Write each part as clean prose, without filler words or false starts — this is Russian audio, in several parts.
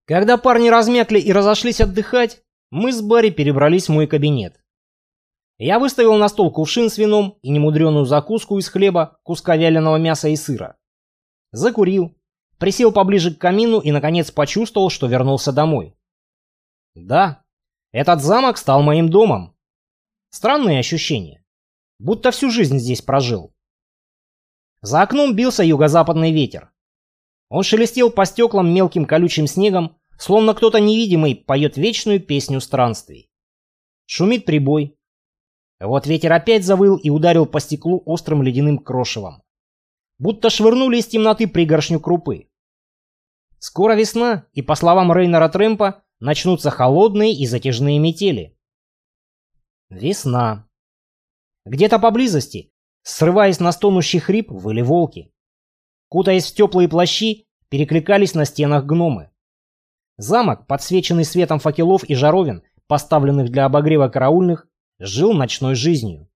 Когда парни размякли и разошлись отдыхать, мы с Барри перебрались в мой кабинет. Я выставил на стол кувшин с вином и немудреную закуску из хлеба, куска вяленого мяса и сыра. Закурил, присел поближе к камину и, наконец, почувствовал, что вернулся домой. Да, этот замок стал моим домом. Странные ощущения, будто всю жизнь здесь прожил. За окном бился юго-западный ветер. Он шелестел по стеклам мелким колючим снегом, словно кто-то невидимый поет вечную песню странствий. Шумит прибой. Вот ветер опять завыл и ударил по стеклу острым ледяным крошевом. Будто швырнули из темноты пригоршню крупы. Скоро весна, и, по словам Рейнера Трэмпа, начнутся холодные и затяжные метели. Весна. Где-то поблизости, срываясь на стонущий хрип, выли волки. Кутаясь в теплые плащи, перекликались на стенах гномы. Замок, подсвеченный светом факелов и жаровин, поставленных для обогрева караульных, жил ночной жизнью.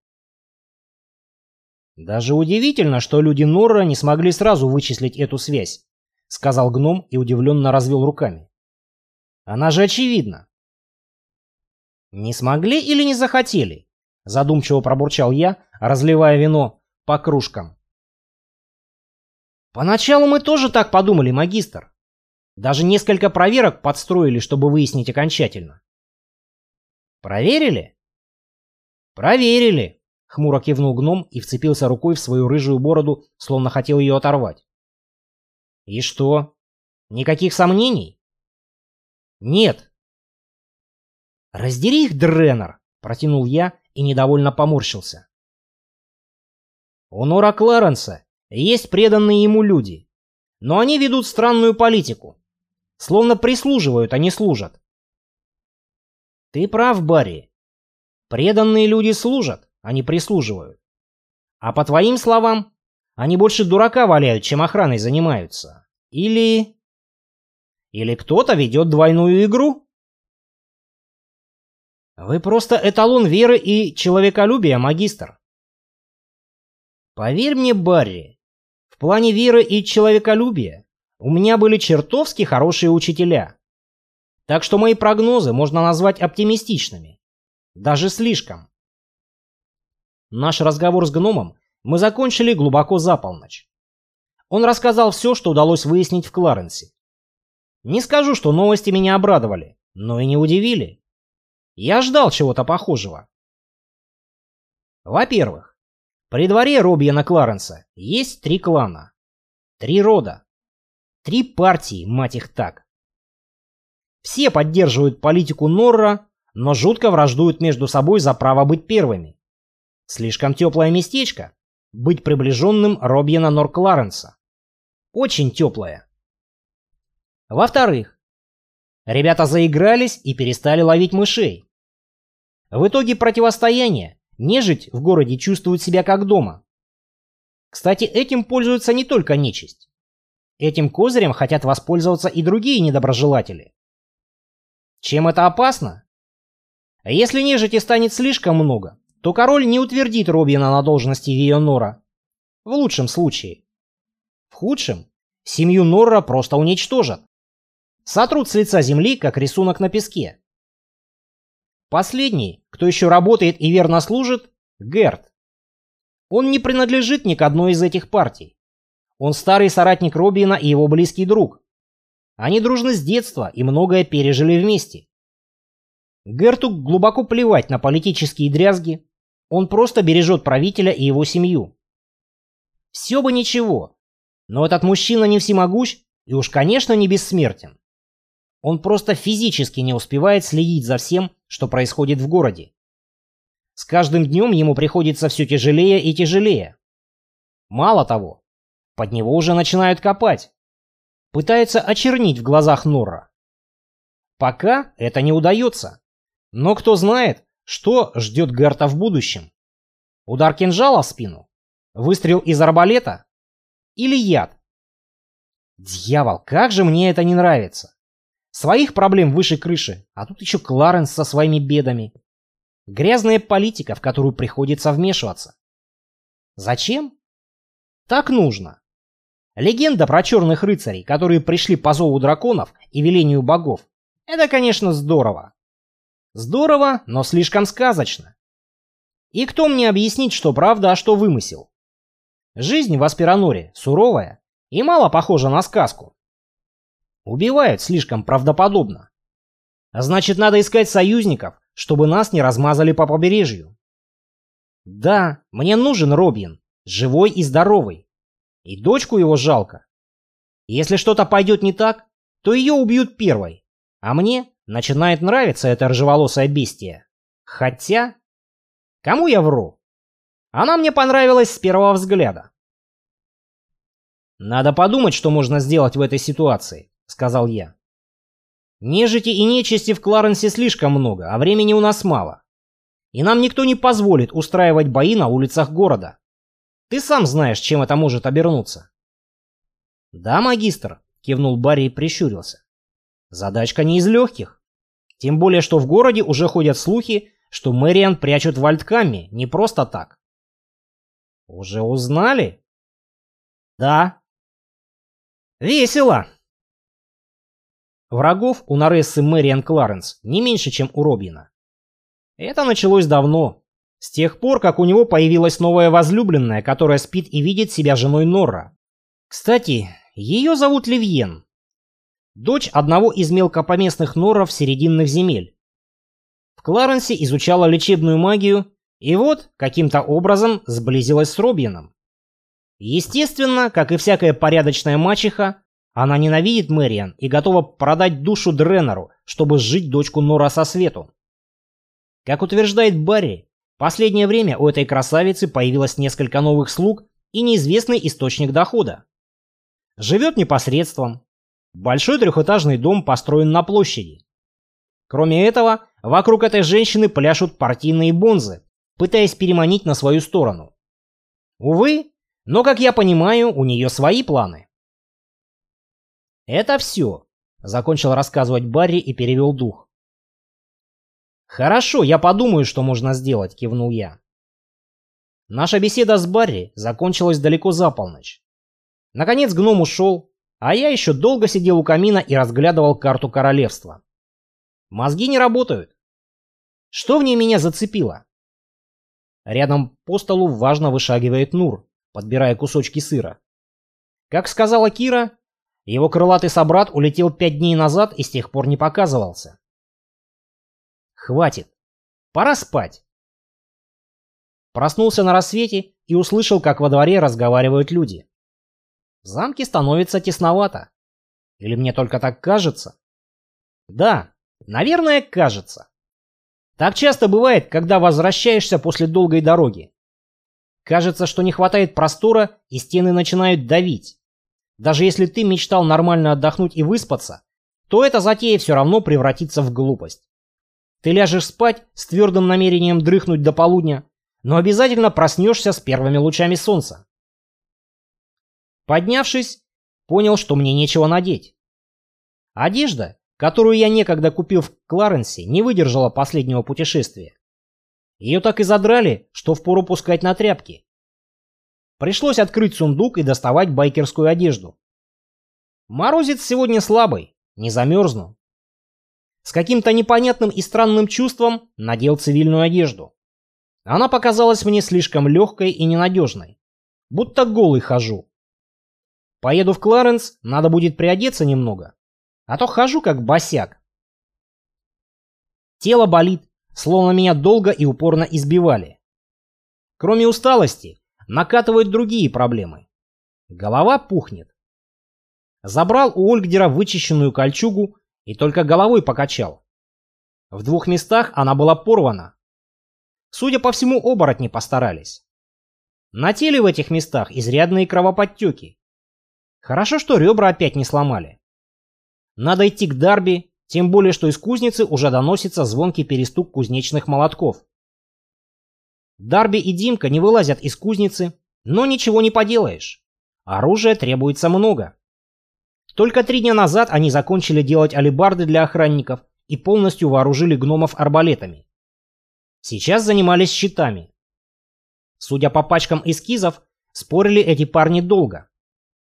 «Даже удивительно, что люди Норра не смогли сразу вычислить эту связь», — сказал гном и удивленно развел руками. «Она же очевидна». «Не смогли или не захотели?» — задумчиво пробурчал я, разливая вино по кружкам. «Поначалу мы тоже так подумали, магистр. Даже несколько проверок подстроили, чтобы выяснить окончательно». «Проверили?» «Проверили», — хмуро кивнул гном и вцепился рукой в свою рыжую бороду, словно хотел ее оторвать. «И что? Никаких сомнений?» «Нет». «Раздери их, Дренер», — протянул я и недовольно поморщился. «У Нора Кларенса есть преданные ему люди, но они ведут странную политику, словно прислуживают, а не служат». «Ты прав, Барри. Преданные люди служат, а не прислуживают. А по твоим словам, они больше дурака валяют, чем охраной занимаются. Или кто-то ведет двойную игру?» «Вы просто эталон веры и человеколюбия, магистр». «Поверь мне, Барри, в плане веры и человеколюбия у меня были чертовски хорошие учителя. Так что мои прогнозы можно назвать оптимистичными. Даже слишком». Наш разговор с гномом мы закончили глубоко за полночь. Он рассказал все, что удалось выяснить в Кларенсе. Не скажу, что новости меня обрадовали, но и не удивили. Я ждал чего-то похожего. Во-первых, при дворе Робьена Кларенса есть 3 клана, 3 рода, 3 партии, мать их так. Все поддерживают политику Норра, но жутко враждуют между собой за право быть первыми. Слишком теплое местечко — быть приближенным Робьена Нор-Кларенса. Очень теплое. Во-вторых, ребята заигрались и перестали ловить мышей. В итоге противостояния нежить в городе чувствует себя как дома. Кстати, этим пользуется не только нечисть. Этим козырем хотят воспользоваться и другие недоброжелатели. Чем это опасно? Если нежити станет слишком много, то король не утвердит Робьена на должности Вио Нора. В лучшем случае. В худшем семью Норра просто уничтожат. Сотрут с лица земли, как рисунок на песке. Последний, кто еще работает и верно служит, Герт. Он не принадлежит ни к одной из этих партий. Он старый соратник Робьена и его близкий друг. Они дружны с детства и многое пережили вместе. Герту глубоко плевать на политические дрязги. Он просто бережет правителя и его семью. Все бы ничего, но этот мужчина не всемогущ и уж, конечно, не бессмертен. Он просто физически не успевает следить за всем, что происходит в городе. С каждым днем ему приходится все тяжелее и тяжелее. Мало того, под него уже начинают копать. Пытаются очернить в глазах Норра. Пока это не удается. Но кто знает, что ждет Герта в будущем. Удар кинжала в спину? Выстрел из арбалета? Или яд? Дьявол, как же мне это не нравится. Своих проблем выше крыши, а тут еще Кларенс со своими бедами. Грязная политика, в которую приходится вмешиваться. Зачем? Так нужно. Легенда про черных рыцарей, которые пришли по зову драконов и велению богов, это, конечно, здорово. Здорово, но слишком сказочно. И кто мне объяснит, что правда, а что вымысел? Жизнь в Аспироноре суровая и мало похожа на сказку. Убивают слишком правдоподобно. А значит, надо искать союзников, чтобы нас не размазали по побережью. Да, мне нужен Робин, живой и здоровый. И дочку его жалко. Если что-то пойдет не так, то ее убьют первой. А мне начинает нравиться это рыжеволосое бестие. Хотя... Кому я вру? Она мне понравилась с первого взгляда. «Надо подумать, что можно сделать в этой ситуации», — сказал я. «Нежити и нечисти в Кларенсе слишком много, а времени у нас мало. И нам никто не позволит устраивать бои на улицах города. Ты сам знаешь, чем это может обернуться». «Да, магистр», — кивнул Барри и прищурился. «Задачка не из легких. Тем более, что в городе уже ходят слухи, что Мэриан прячут в Альткамме не просто так». «Уже узнали?» «Да». «Весело». Врагов у Нарессы Мэриан Кларенс не меньше, чем у Робина. Это началось давно, с тех пор, как у него появилась новая возлюбленная, которая спит и видит себя женой Норра. Кстати, ее зовут Ливьен, дочь одного из мелкопоместных Норров серединных земель. В Кларенсе изучала лечебную магию и вот каким-то образом сблизилась с Робином. Естественно, как и всякая порядочная мачеха, она ненавидит Мэриан и готова продать душу Дреннеру, чтобы сжить дочку Норра со свету. Как утверждает Барри, в последнее время у этой красавицы появилось несколько новых слуг и неизвестный источник дохода. Живет непосредством. Большой трехэтажный дом построен на площади. Кроме этого, вокруг этой женщины пляшут партийные бонзы, пытаясь переманить на свою сторону. Увы, но, как я понимаю, у нее свои планы. «Это все», — закончил рассказывать Барри и перевел дух. «Хорошо, я подумаю, что можно сделать», — кивнул я. Наша беседа с Барри закончилась далеко за полночь. Наконец гном ушел, а я еще долго сидел у камина и разглядывал карту королевства. Мозги не работают. Что в ней меня зацепило? Рядом по столу важно вышагивает Нур, подбирая кусочки сыра. Как сказала Кира, его крылатый собрат улетел 5 дней назад и с тех пор не показывался. Хватит. Пора спать. Проснулся на рассвете и услышал, как во дворе разговаривают люди. В замке становится тесновато. Или мне только так кажется? Да, наверное, кажется. Так часто бывает, когда возвращаешься после долгой дороги. Кажется, что не хватает простора, и стены начинают давить. Даже если ты мечтал нормально отдохнуть и выспаться, то эта затея все равно превратится в глупость. Ты ляжешь спать с твердым намерением дрыхнуть до полудня, но обязательно проснешься с первыми лучами солнца. Поднявшись, понял, что мне нечего надеть. Одежда, которую я некогда купил в Кларенсе, не выдержала последнего путешествия. Ее так и задрали, что впору пускать на тряпки. Пришлось открыть сундук и доставать байкерскую одежду. Морозец сегодня слабый, не замерзну. С каким-то непонятным и странным чувством надел цивильную одежду. Она показалась мне слишком легкой и ненадежной. Будто голый хожу. Поеду в Кларенс, надо будет приодеться немного. А то хожу как босяк. Тело болит, словно меня долго и упорно избивали. Кроме усталости, накатывают другие проблемы. Голова пухнет. Забрал у Ольгдера вычищенную кольчугу и только головой покачал. В 2 местах она была порвана. Судя по всему, оборотни постарались. На теле в этих местах изрядные кровоподтеки. Хорошо, что ребра опять не сломали. Надо идти к Дарби, тем более, что из кузницы уже доносится звонкий перестук кузнечных молотков. Дарби и Димка не вылазят из кузницы, но ничего не поделаешь. Оружия требуется много. Только 3 дня назад они закончили делать алебарды для охранников и полностью вооружили гномов арбалетами. Сейчас занимались щитами. Судя по пачкам эскизов, спорили эти парни долго.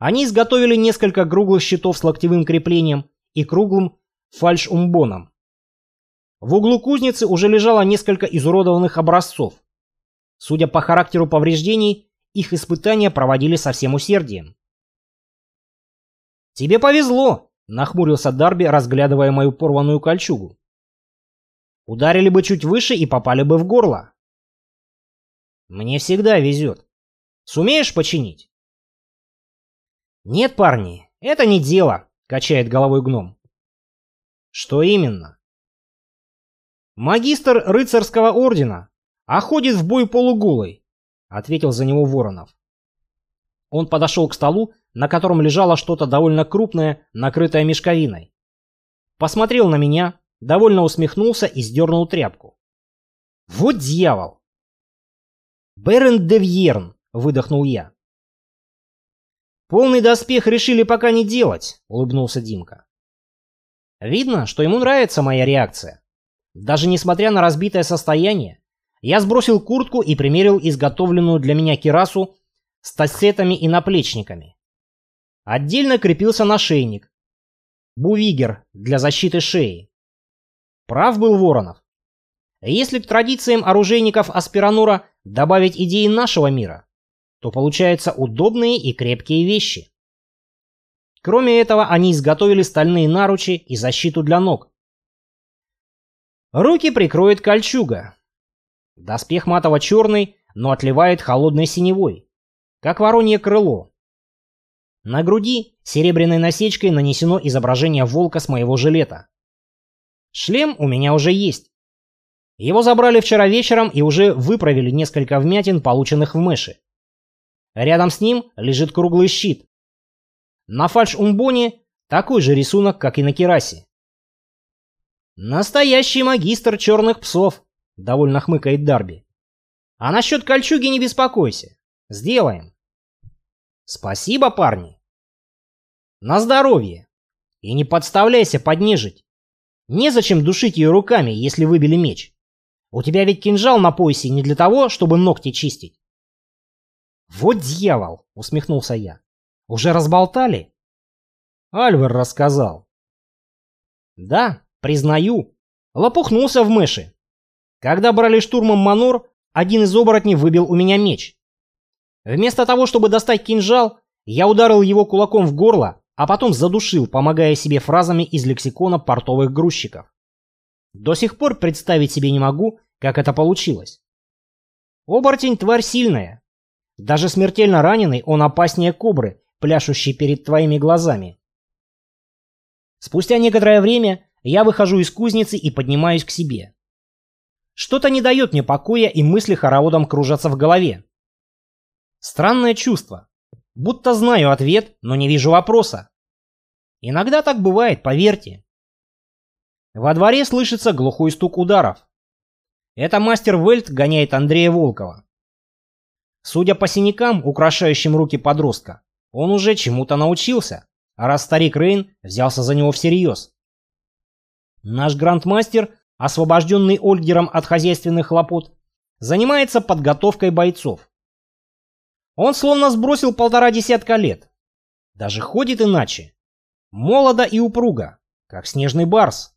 Они изготовили несколько круглых щитов с локтевым креплением и круглым фальш-умбоном. В углу кузницы уже лежало несколько изуродованных образцов. Судя по характеру повреждений, их испытания проводили со всем усердием. «Тебе повезло», — нахмурился Дарби, разглядывая мою порванную кольчугу. «Ударили бы чуть выше и попали бы в горло». «Мне всегда везет. Сумеешь починить?» «Нет, парни, это не дело», — качает головой гном. «Что именно?» «Магистр рыцарского ордена, а ходит в бой полуголый», — ответил за него Воронов. Он подошел к столу, на котором лежало что-то довольно крупное, накрытое мешковиной. Посмотрел на меня, довольно усмехнулся и сдернул тряпку. «Вот дьявол!» «Берен де Вьерн», — выдохнул я. «Полный доспех решили пока не делать», — улыбнулся Димка. Видно, что ему нравится моя реакция. Даже несмотря на разбитое состояние, я сбросил куртку и примерил изготовленную для меня кирасу с тассетами и наплечниками. Отдельно крепился нашейник. Бувигер для защиты шеи. Прав был Воронов. Если к традициям оружейников Аспиранура добавить идеи нашего мира, то получаются удобные и крепкие вещи. Кроме этого, они изготовили стальные наручи и защиту для ног. Руки прикроет кольчуга. Доспех матово-черный, но отливает холодной синевой, как воронье крыло. На груди серебряной насечкой нанесено изображение волка с моего жилета. Шлем у меня уже есть. Его забрали вчера вечером и уже выправили несколько вмятин, полученных в мэше. Рядом с ним лежит круглый щит. На фальш-умбоне такой же рисунок, как и на кирасе. «Настоящий магистр черных псов», — довольно хмыкает Дарби. «А насчет кольчуги не беспокойся. Сделаем». «Спасибо, парни». «На здоровье. И не подставляйся под нежить. Незачем душить ее руками, если выбили меч. У тебя ведь кинжал на поясе не для того, чтобы ногти чистить». «Вот дьявол!» — усмехнулся я. «Уже разболтали?» Альвар рассказал. «Да, признаю. Лопухнулся в мэше. Когда брали штурмом Манор, один из оборотней выбил у меня меч. Вместо того, чтобы достать кинжал, я ударил его кулаком в горло, а потом задушил, помогая себе фразами из лексикона портовых грузчиков. До сих пор представить себе не могу, как это получилось. Оборотень — тварь сильная. Даже смертельно раненый он опаснее кобры, пляшущей перед твоими глазами. Спустя некоторое время я выхожу из кузницы и поднимаюсь к себе. Что-то не дает мне покоя, и мысли хороводом кружатся в голове. Странное чувство. Будто знаю ответ, но не вижу вопроса. Иногда так бывает, поверьте. Во дворе слышится глухой стук ударов. Это мастер Вельт гоняет Андрея Волкова. Судя по синякам, украшающим руки подростка, он уже чему-то научился, а раз старик Рейн взялся за него всерьез. Наш грандмастер, освобожденный Ольгером от хозяйственных хлопот, занимается подготовкой бойцов. Он словно сбросил 1,5 десятка лет. Даже ходит иначе. Молодо и упруго, как снежный барс.